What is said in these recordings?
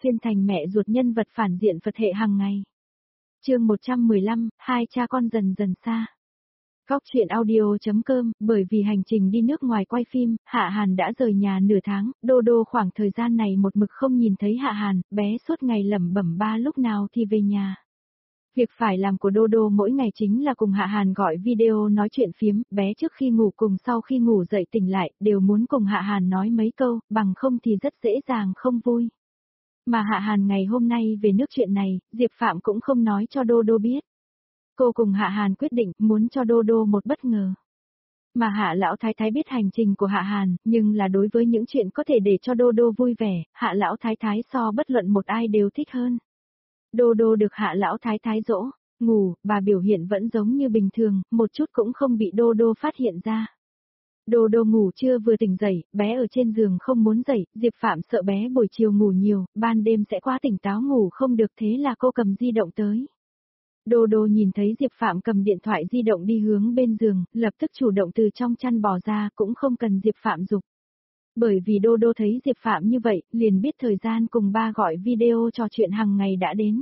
xuyên thành mẹ ruột nhân vật phản diện Phật hệ hàng ngày. Chương 115, hai cha con dần dần xa. Góc truyện audio.com, bởi vì hành trình đi nước ngoài quay phim, Hạ Hàn đã rời nhà nửa tháng, Đô Đô khoảng thời gian này một mực không nhìn thấy Hạ Hàn, bé suốt ngày lẩm bẩm ba lúc nào thì về nhà. Việc phải làm của Đô Đô mỗi ngày chính là cùng Hạ Hàn gọi video nói chuyện phiếm, bé trước khi ngủ cùng sau khi ngủ dậy tỉnh lại, đều muốn cùng Hạ Hàn nói mấy câu, bằng không thì rất dễ dàng không vui. Mà Hạ Hàn ngày hôm nay về nước chuyện này, Diệp Phạm cũng không nói cho Đô Đô biết. Cô cùng Hạ Hàn quyết định muốn cho Đô Đô một bất ngờ. Mà Hạ Lão Thái Thái biết hành trình của Hạ Hàn, nhưng là đối với những chuyện có thể để cho Đô Đô vui vẻ, Hạ Lão Thái Thái so bất luận một ai đều thích hơn. Đô Đô được Hạ Lão Thái Thái dỗ, ngủ, bà biểu hiện vẫn giống như bình thường, một chút cũng không bị Đô Đô phát hiện ra. Đô Đô ngủ trưa vừa tỉnh dậy, bé ở trên giường không muốn dậy, Diệp Phạm sợ bé buổi chiều ngủ nhiều, ban đêm sẽ quá tỉnh táo ngủ không được, thế là cô cầm di động tới. Đô Đô nhìn thấy Diệp Phạm cầm điện thoại di động đi hướng bên giường, lập tức chủ động từ trong chăn bò ra, cũng không cần Diệp Phạm giục. Bởi vì Đô Đô thấy Diệp Phạm như vậy, liền biết thời gian cùng ba gọi video trò chuyện hàng ngày đã đến.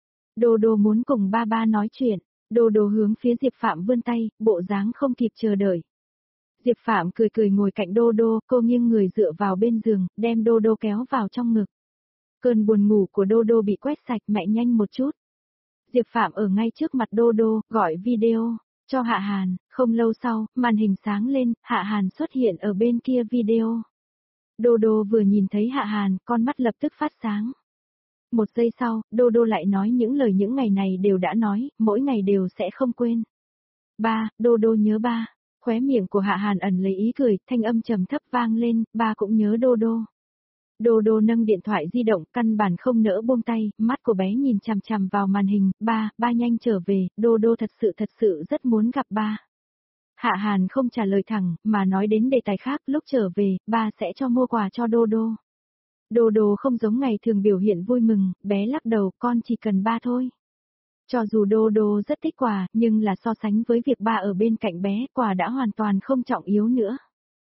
Đô Đô muốn cùng ba nói chuyện, Đô Đô hướng phía Diệp Phạm vươn tay, bộ dáng không kịp chờ đợi. Diệp Phạm cười cười ngồi cạnh Đô Đô, cô nghiêng người dựa vào bên giường, đem Đô Đô kéo vào trong ngực. Cơn buồn ngủ của Đô Đô bị quét sạch, mẹ nhanh một chút. Diệp Phạm ở ngay trước mặt Đô Đô, gọi video cho Hạ Hàn, không lâu sau, màn hình sáng lên, Hạ Hàn xuất hiện ở bên kia video. Đô Đô vừa nhìn thấy Hạ Hàn, con mắt lập tức phát sáng. Một giây sau, Đô Đô lại nói những lời những ngày này đều đã nói, mỗi ngày đều sẽ không quên. Ba, Đô Đô nhớ ba. Khóe miệng của Hạ Hàn ẩn lấy ý cười, thanh âm trầm thấp vang lên, ba cũng nhớ Đô Đô. Đô Đô nâng điện thoại di động, căn bản không nỡ buông tay, mắt của bé nhìn chằm chằm vào màn hình, ba nhanh trở về, Đô Đô thật sự rất muốn gặp ba. Hạ Hàn không trả lời thẳng, mà nói đến đề tài khác, lúc trở về, ba sẽ cho mua quà cho Đô Đô. Đô Đô không giống ngày thường biểu hiện vui mừng, bé lắc đầu, con chỉ cần ba thôi. Cho dù Đô Đô rất thích quà, nhưng là so sánh với việc ba ở bên cạnh bé, quà đã hoàn toàn không trọng yếu nữa.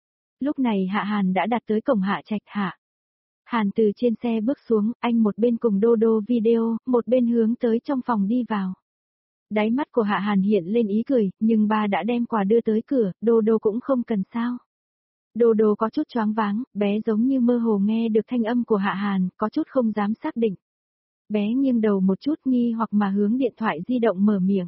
Lúc này Hạ Hàn đã đặt tới cổng Hạ Trạch. Hạ Hàn từ trên xe bước xuống, anh một bên cùng Đô Đô video, một bên hướng tới trong phòng đi vào. Đáy mắt của Hạ Hàn hiện lên ý cười, nhưng ba đã đem quà đưa tới cửa, Đô Đô cũng không cần sao. Đô Đô có chút choáng váng, bé giống như mơ hồ nghe được thanh âm của Hạ Hàn, có chút không dám xác định. Bé nghiêng đầu một chút nghi hoặc mà hướng điện thoại di động mở miệng.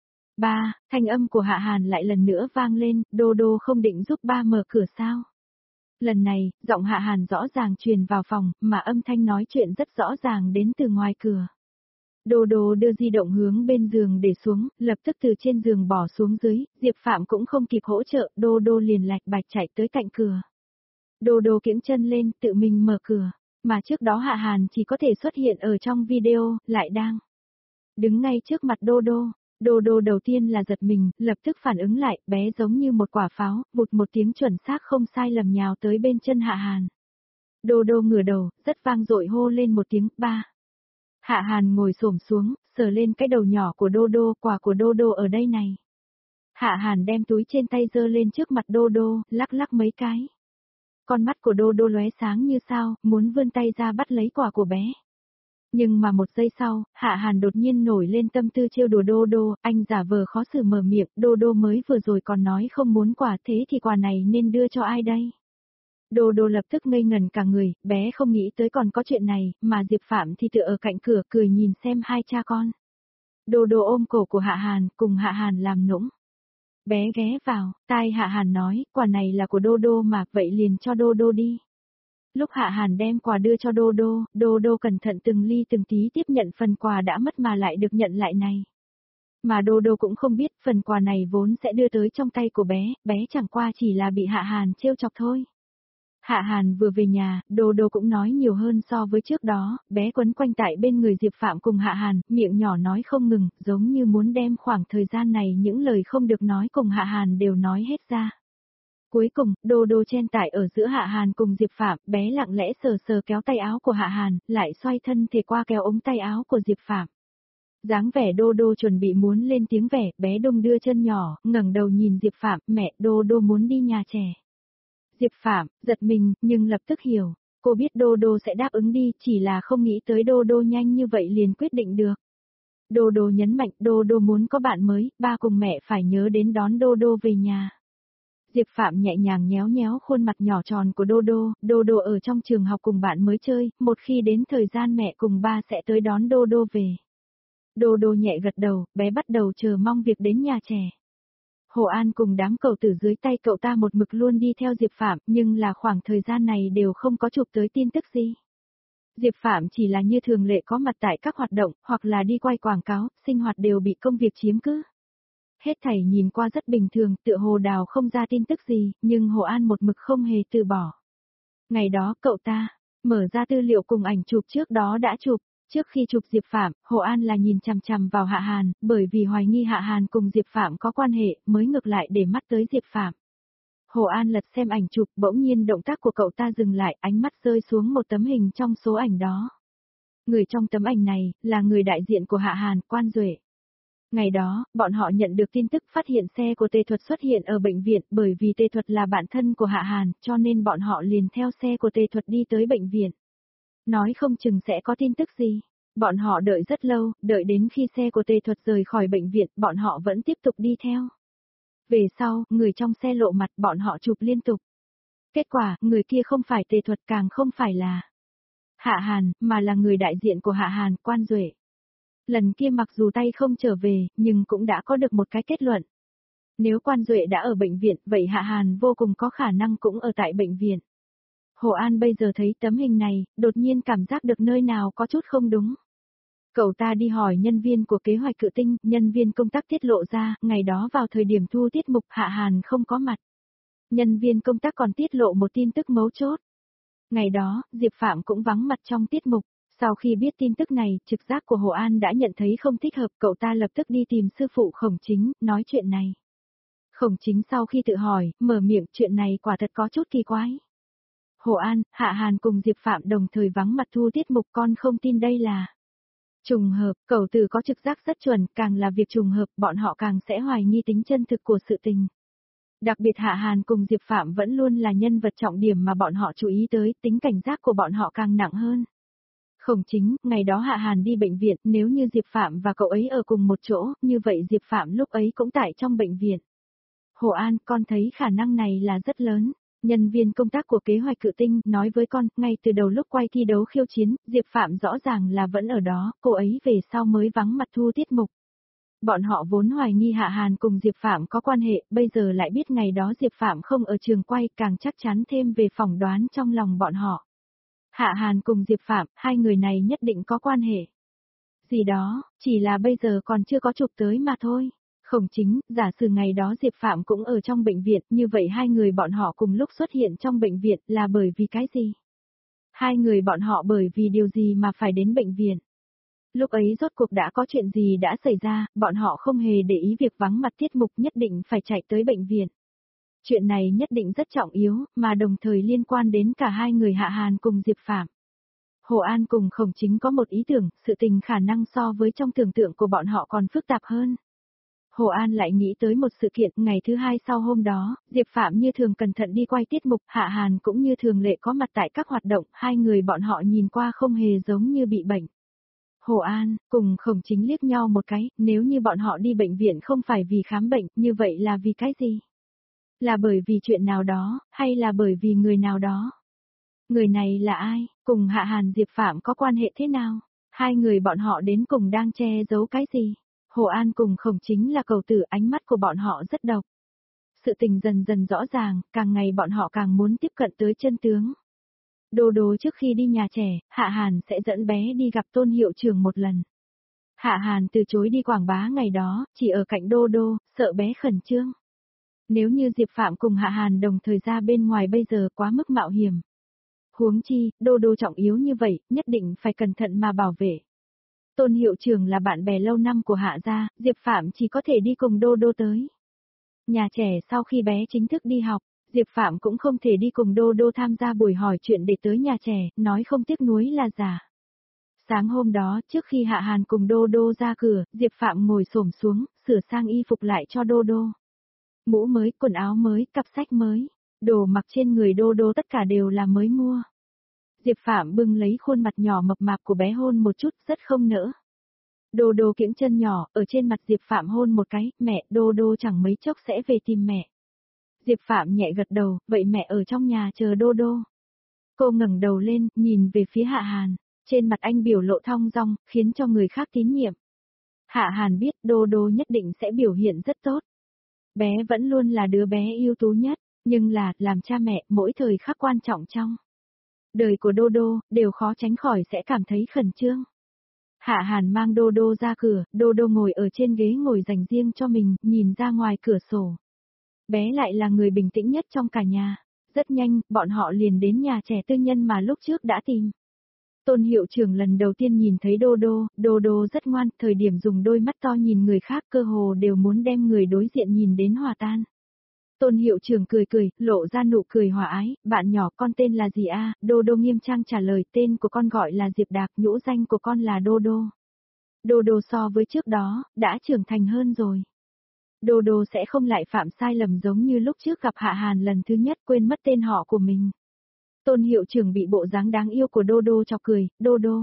Ba, thanh âm của Hạ Hàn lại lần nữa vang lên, Đô Đô không định giúp ba mở cửa sao? Lần này, giọng Hạ Hàn rõ ràng truyền vào phòng, mà âm thanh nói chuyện rất rõ ràng đến từ ngoài cửa. Đô Đô đưa di động hướng bên giường để xuống, lập tức từ trên giường bỏ xuống dưới, Diệp Phạm cũng không kịp hỗ trợ, Đô Đô liền lạch bạch chạy tới cạnh cửa. Đô Đô kiễng chân lên, tự mình mở cửa, mà trước đó Hạ Hàn chỉ có thể xuất hiện ở trong video, lại đang đứng ngay trước mặt Đô Đô. Đô Đô đầu tiên là giật mình, lập tức phản ứng lại, bé giống như một quả pháo, vụt một tiếng chuẩn xác không sai lầm nhào tới bên chân Hạ Hàn. Đô Đô ngửa đầu, rất vang dội hô lên một tiếng, ba. Hạ Hàn ngồi xổm xuống, sờ lên cái đầu nhỏ của Đô Đô, quà của Đô Đô ở đây này. Hạ Hàn đem túi trên tay giơ lên trước mặt Đô Đô, lắc lắc mấy cái. Con mắt của Đô Đô lóe sáng như sao, muốn vươn tay ra bắt lấy quà của bé. Nhưng mà một giây sau, Hạ Hàn đột nhiên nổi lên tâm tư trêu đùa Đô Đô, anh giả vờ khó xử mở miệng, Đô Đô mới vừa rồi còn nói không muốn quà, thế thì quà này nên đưa cho ai đây? Đô Đô lập tức ngây ngẩn cả người, bé không nghĩ tới còn có chuyện này, mà Diệp Phạm thì tựa ở cạnh cửa cười nhìn xem hai cha con. Đô Đô ôm cổ của Hạ Hàn, cùng Hạ Hàn làm nũng. Bé ghé vào, tai Hạ Hàn nói, quà này là của Đô Đô mà, vậy liền cho Đô Đô đi. Lúc Hạ Hàn đem quà đưa cho Đô Đô, Đô Đô cẩn thận từng ly từng tí tiếp nhận phần quà đã mất mà lại được nhận lại này. Mà Đô Đô cũng không biết phần quà này vốn sẽ đưa tới trong tay của bé chẳng qua chỉ là bị Hạ Hàn trêu chọc thôi. Hạ Hàn vừa về nhà, Đô Đô cũng nói nhiều hơn so với trước đó, bé quấn quanh tại bên người Diệp Phạm cùng Hạ Hàn, miệng nhỏ nói không ngừng, giống như muốn đem khoảng thời gian này những lời không được nói cùng Hạ Hàn đều nói hết ra. Cuối cùng, Đô Đô chen tại ở giữa Hạ Hàn cùng Diệp Phạm, bé lặng lẽ sờ sờ kéo tay áo của Hạ Hàn, lại xoay thân thể qua kéo ống tay áo của Diệp Phạm. Dáng vẻ Đô Đô chuẩn bị muốn lên tiếng vẻ, bé đung đưa chân nhỏ, ngẩng đầu nhìn Diệp Phạm, mẹ, Đô Đô muốn đi nhà trẻ. Diệp Phạm, giật mình, nhưng lập tức hiểu. Cô biết Đô Đô sẽ đáp ứng đi, chỉ là không nghĩ tới Đô Đô nhanh như vậy liền quyết định được. Đô Đô nhấn mạnh Đô Đô muốn có bạn mới, ba cùng mẹ phải nhớ đến đón Đô Đô về nhà. Diệp Phạm nhẹ nhàng nhéo nhéo khuôn mặt nhỏ tròn của Đô Đô ở trong trường học cùng bạn mới chơi, một khi đến thời gian mẹ cùng ba sẽ tới đón Đô Đô về. Đô Đô nhẹ gật đầu, bé bắt đầu chờ mong việc đến nhà trẻ. Hồ An cùng đám cậu tử dưới tay cậu ta một mực luôn đi theo Diệp Phạm, nhưng là khoảng thời gian này đều không có chụp tới tin tức gì. Diệp Phạm chỉ là như thường lệ có mặt tại các hoạt động, hoặc là đi quay quảng cáo, sinh hoạt đều bị công việc chiếm cứ. Hết thảy nhìn qua rất bình thường, tựa hồ đào không ra tin tức gì, nhưng Hồ An một mực không hề từ bỏ. Ngày đó cậu ta, mở ra tư liệu cùng ảnh chụp trước đó đã chụp. Trước khi chụp Diệp Phạm, Hồ An là nhìn chằm chằm vào Hạ Hàn, bởi vì hoài nghi Hạ Hàn cùng Diệp Phạm có quan hệ, mới ngược lại để mắt tới Diệp Phạm. Hồ An lật xem ảnh chụp, bỗng nhiên động tác của cậu ta dừng lại, ánh mắt rơi xuống một tấm hình trong số ảnh đó. Người trong tấm ảnh này, là người đại diện của Hạ Hàn, Quan Duệ. Ngày đó, bọn họ nhận được tin tức phát hiện xe của Tề Thuật xuất hiện ở bệnh viện, bởi vì Tề Thuật là bạn thân của Hạ Hàn, cho nên bọn họ liền theo xe của Tề Thuật đi tới bệnh viện. Nói không chừng sẽ có tin tức gì. Bọn họ đợi rất lâu, đợi đến khi xe của Tề Thuật rời khỏi bệnh viện, bọn họ vẫn tiếp tục đi theo. Về sau, người trong xe lộ mặt, bọn họ chụp liên tục. Kết quả, người kia không phải Tề Thuật, càng không phải là Hạ Hàn, mà là người đại diện của Hạ Hàn, Quan Duệ. Lần kia mặc dù tay không trở về, nhưng cũng đã có được một cái kết luận. Nếu Quan Duệ đã ở bệnh viện, vậy Hạ Hàn vô cùng có khả năng cũng ở tại bệnh viện. Hồ An bây giờ thấy tấm hình này, đột nhiên cảm giác được nơi nào có chút không đúng. Cậu ta đi hỏi nhân viên của kế hoạch Cự Tinh, nhân viên công tác tiết lộ ra, ngày đó vào thời điểm thu tiết mục Hạ Hàn không có mặt. Nhân viên công tác còn tiết lộ một tin tức mấu chốt. Ngày đó, Diệp Phạm cũng vắng mặt trong tiết mục. Sau khi biết tin tức này, trực giác của Hồ An đã nhận thấy không thích hợp, cậu ta lập tức đi tìm sư phụ Khổng Chính, nói chuyện này. Khổng Chính sau khi tự hỏi, mở miệng, chuyện này quả thật có chút kỳ quái. Hồ An, Hạ Hàn cùng Diệp Phạm đồng thời vắng mặt thu tiết mục, con không tin đây là trùng hợp. Cậu tử có trực giác rất chuẩn, càng là việc trùng hợp, bọn họ càng sẽ hoài nghi tính chân thực của sự tình. Đặc biệt Hạ Hàn cùng Diệp Phạm vẫn luôn là nhân vật trọng điểm mà bọn họ chú ý tới, tính cảnh giác của bọn họ càng nặng hơn. Khổng Chính, ngày đó Hạ Hàn đi bệnh viện, nếu như Diệp Phạm và cậu ấy ở cùng một chỗ, như vậy Diệp Phạm lúc ấy cũng tại trong bệnh viện. Hồ An, con thấy khả năng này là rất lớn. Nhân viên công tác của kế hoạch Cự Tinh nói với con, ngay từ đầu lúc quay thi đấu khiêu chiến, Diệp Phạm rõ ràng là vẫn ở đó, cô ấy về sau mới vắng mặt thu tiết mục. Bọn họ vốn hoài nghi Hạ Hàn cùng Diệp Phạm có quan hệ, bây giờ lại biết ngày đó Diệp Phạm không ở trường quay, càng chắc chắn thêm về phỏng đoán trong lòng bọn họ. Hạ Hàn cùng Diệp Phạm, hai người này nhất định có quan hệ. Gì đó, chỉ là bây giờ còn chưa có chụp tới mà thôi. Khổng Chính, giả sử ngày đó Diệp Phạm cũng ở trong bệnh viện, như vậy hai người bọn họ cùng lúc xuất hiện trong bệnh viện là bởi vì cái gì? Hai người bọn họ bởi vì điều gì mà phải đến bệnh viện? Lúc ấy rốt cuộc đã có chuyện gì đã xảy ra, bọn họ không hề để ý việc vắng mặt tiết mục, nhất định phải chạy tới bệnh viện. Chuyện này nhất định rất trọng yếu, mà đồng thời liên quan đến cả hai người Hạ Hàn cùng Diệp Phạm. Hồ An cùng Khổng Chính có một ý tưởng, sự tình khả năng so với trong tưởng tượng của bọn họ còn phức tạp hơn. Hồ An lại nghĩ tới một sự kiện, ngày thứ hai sau hôm đó, Diệp Phạm như thường cẩn thận đi quay tiết mục, Hạ Hàn cũng như thường lệ có mặt tại các hoạt động, hai người bọn họ nhìn qua không hề giống như bị bệnh. Hồ An, cùng Khổng Chính liếc nhau một cái, nếu như bọn họ đi bệnh viện không phải vì khám bệnh, như vậy là vì cái gì? Là bởi vì chuyện nào đó, hay là bởi vì người nào đó? Người này là ai? Cùng Hạ Hàn Diệp Phạm có quan hệ thế nào? Hai người bọn họ đến cùng đang che giấu cái gì? Hồ An cùng Khổng Chính là cầu tử, ánh mắt của bọn họ rất độc. Sự tình dần dần rõ ràng, càng ngày bọn họ càng muốn tiếp cận tới chân tướng. Đô Đô trước khi đi nhà trẻ, Hạ Hàn sẽ dẫn bé đi gặp Tôn hiệu trưởng một lần. Hạ Hàn từ chối đi quảng bá ngày đó, chỉ ở cạnh Đô Đô, sợ bé khẩn trương. Nếu như Diệp Phạm cùng Hạ Hàn đồng thời ra bên ngoài bây giờ quá mức mạo hiểm. Huống chi, Đô Đô trọng yếu như vậy, nhất định phải cẩn thận mà bảo vệ. Tôn hiệu trưởng là bạn bè lâu năm của Hạ gia, Diệp Phạm chỉ có thể đi cùng Đô Đô tới. Nhà trẻ sau khi bé chính thức đi học, Diệp Phạm cũng không thể đi cùng Đô Đô tham gia buổi hỏi chuyện để tới nhà trẻ, nói không tiếc nuối là giả. Sáng hôm đó, trước khi Hạ Hàn cùng Đô Đô ra cửa, Diệp Phạm ngồi xổm xuống, sửa sang y phục lại cho Đô Đô. Mũ mới, quần áo mới, cặp sách mới, đồ mặc trên người Đô Đô tất cả đều là mới mua. Diệp Phạm bưng lấy khuôn mặt nhỏ mập mạp của bé hôn một chút, rất không nỡ. Đô đô kiễng chân nhỏ, ở trên mặt Diệp Phạm hôn một cái, mẹ, đô đô chẳng mấy chốc sẽ về tìm mẹ. Diệp Phạm nhẹ gật đầu, vậy mẹ ở trong nhà chờ đô đô. Cô ngẩng đầu lên, nhìn về phía Hạ Hàn, trên mặt anh biểu lộ thong dong, khiến cho người khác tín nhiệm. Hạ Hàn biết đô đô nhất định sẽ biểu hiện rất tốt. Bé vẫn luôn là đứa bé ưu tú nhất, nhưng là, làm cha mẹ, mỗi thời khắc quan trọng trong đời của đô đô, đều khó tránh khỏi sẽ cảm thấy khẩn trương. Hạ Hàn mang đô đô ra cửa, đô đô ngồi ở trên ghế ngồi dành riêng cho mình, nhìn ra ngoài cửa sổ. Bé lại là người bình tĩnh nhất trong cả nhà. Rất nhanh, bọn họ liền đến nhà trẻ tư nhân mà lúc trước đã tìm. Tôn hiệu trưởng lần đầu tiên nhìn thấy đô đô rất ngoan, thời điểm dùng đôi mắt to nhìn người khác cơ hồ đều muốn đem người đối diện nhìn đến hòa tan. Tôn hiệu trưởng cười cười, lộ ra nụ cười hòa ái, bạn nhỏ con tên là gì a? Đô đô nghiêm trang trả lời, tên của con gọi là Diệp Đạc, nhũ danh của con là đô đô. Đô đô so với trước đó, đã trưởng thành hơn rồi. Đô đô sẽ không lại phạm sai lầm giống như lúc trước gặp Hạ Hàn lần thứ nhất quên mất tên họ của mình. Tôn hiệu trưởng bị bộ dáng đáng yêu của đô đô chọc cười, đô đô.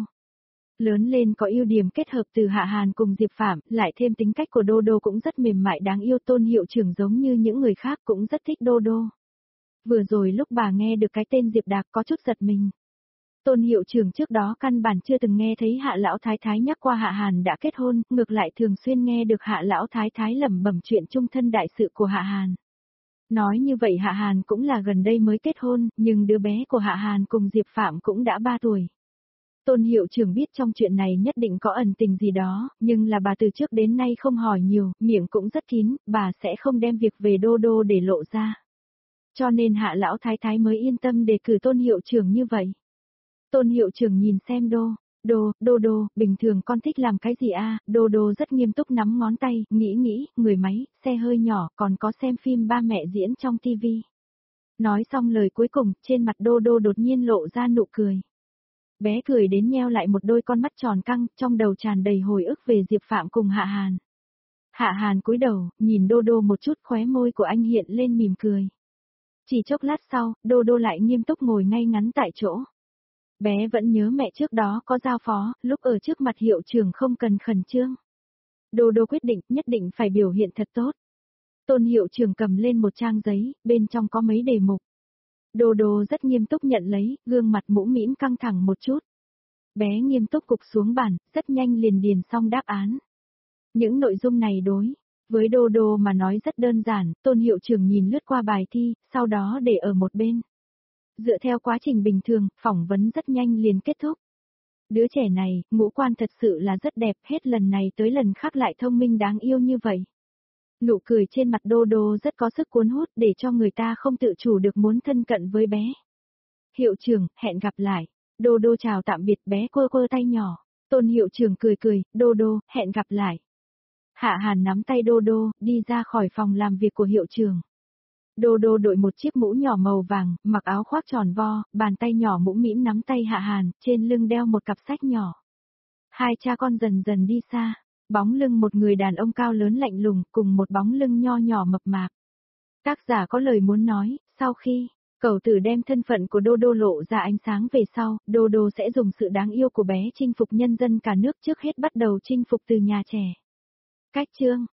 Lớn lên có ưu điểm kết hợp từ Hạ Hàn cùng Diệp Phạm, lại thêm tính cách của đô đô cũng rất mềm mại đáng yêu. Tôn hiệu trưởng giống như những người khác cũng rất thích đô đô. Vừa rồi lúc bà nghe được cái tên Diệp Đạc có chút giật mình. Tôn hiệu trưởng trước đó căn bản chưa từng nghe thấy Hạ lão thái thái nhắc qua Hạ Hàn đã kết hôn, ngược lại thường xuyên nghe được Hạ lão thái thái lẩm bẩm chuyện chung thân đại sự của Hạ Hàn. Nói như vậy Hạ Hàn cũng là gần đây mới kết hôn, nhưng đứa bé của Hạ Hàn cùng Diệp Phạm cũng đã 3 tuổi. Tôn hiệu trưởng biết trong chuyện này nhất định có ẩn tình gì đó, nhưng là bà từ trước đến nay không hỏi nhiều, miệng cũng rất kín, bà sẽ không đem việc về đô đô để lộ ra. Cho nên Hạ lão thái thái mới yên tâm đề cử tôn hiệu trưởng như vậy. Tôn hiệu trưởng nhìn xem đô, bình thường con thích làm cái gì a? Đô đô rất nghiêm túc nắm ngón tay, nghĩ, người máy, xe hơi nhỏ, còn có xem phim ba mẹ diễn trong tivi. Nói xong lời cuối cùng, trên mặt đô đô đột nhiên lộ ra nụ cười. Bé cười đến nheo lại một đôi con mắt tròn căng, trong đầu tràn đầy hồi ức về Diệp Phạm cùng Hạ Hàn. Hạ Hàn cúi đầu, nhìn đô đô một chút, khóe môi của anh hiện lên mỉm cười. Chỉ chốc lát sau, đô đô lại nghiêm túc ngồi ngay ngắn tại chỗ. Bé vẫn nhớ mẹ trước đó có giao phó, lúc ở trước mặt hiệu trưởng không cần khẩn trương. Đô đô quyết định, nhất định phải biểu hiện thật tốt. Tôn hiệu trưởng cầm lên một trang giấy, bên trong có mấy đề mục. Đô đô rất nghiêm túc nhận lấy, gương mặt mũm mĩm căng thẳng một chút. Bé nghiêm túc cục xuống bàn, rất nhanh liền điền xong đáp án. Những nội dung này đối với đô đô mà nói rất đơn giản, tôn hiệu trưởng nhìn lướt qua bài thi, sau đó để ở một bên. Dựa theo quá trình bình thường, phỏng vấn rất nhanh liền kết thúc. Đứa trẻ này, ngũ quan thật sự là rất đẹp, hết lần này tới lần khác lại thông minh đáng yêu như vậy. Nụ cười trên mặt đô đô rất có sức cuốn hút để cho người ta không tự chủ được muốn thân cận với bé. Hiệu trưởng, hẹn gặp lại. Đô đô chào tạm biệt, bé quơ quơ tay nhỏ. Tôn hiệu trưởng cười, đô đô, hẹn gặp lại. Hạ Hàn nắm tay đô đô, đi ra khỏi phòng làm việc của hiệu trưởng. Đô đô đội một chiếc mũ nhỏ màu vàng, mặc áo khoác tròn vo, bàn tay nhỏ mũm mĩm nắm tay Hạ Hàn, trên lưng đeo một cặp sách nhỏ. Hai cha con dần dần đi xa, bóng lưng một người đàn ông cao lớn lạnh lùng cùng một bóng lưng nho nhỏ mập mạp. Tác giả có lời muốn nói, sau khi cậu tử đem thân phận của đô đô lộ ra ánh sáng về sau, đô đô sẽ dùng sự đáng yêu của bé chinh phục nhân dân cả nước, trước hết bắt đầu chinh phục từ nhà trẻ. Cách chương